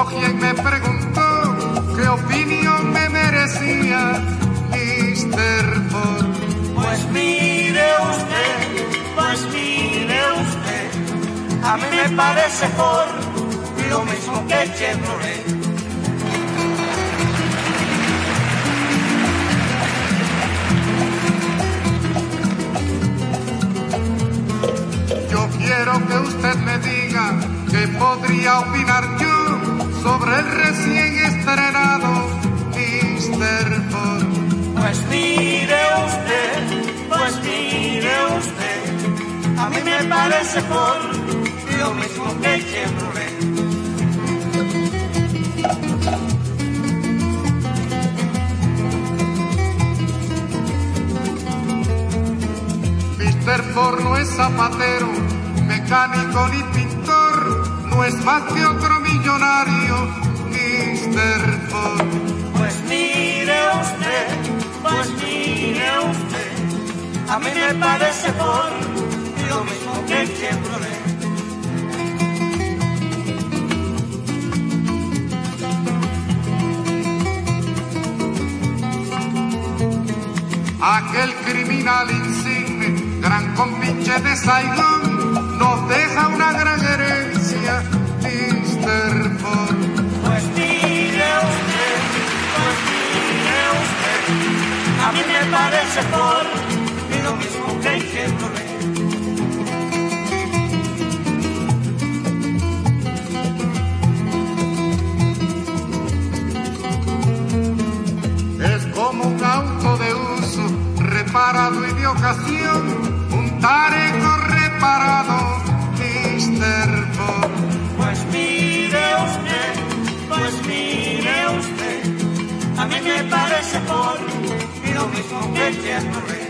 quien me preguntó qué opinión me merecía Mr. Ford. Pues mire usted, a mí me parece Ford lo mismo que Chevrolet. Yo quiero que usted me diga qué podría opinar yo sobre el recién estrenado Mr. Ford. Pues mire usted, a mí me parece Ford lo mismo que Chevrolet. Mr. Ford no es zapatero, mecánico ni pintor, no es más que otro millonario, Mr. Ford. Pues mire usted, a mí me parece Ford lo mismo que Chevrolet. Aquel criminal insigne, gran compinche de Saigón, nos deja una gran herencia, Mr. Ford. Pues mire usted, a mí me parece Ford lo mismo que Chevrolet. Es como un auto de uso, reparado y de ocasión, un tareco reparado, Mr. Ford. Pues mire usted, a mí me parece Ford lo mismo que Chevrolet.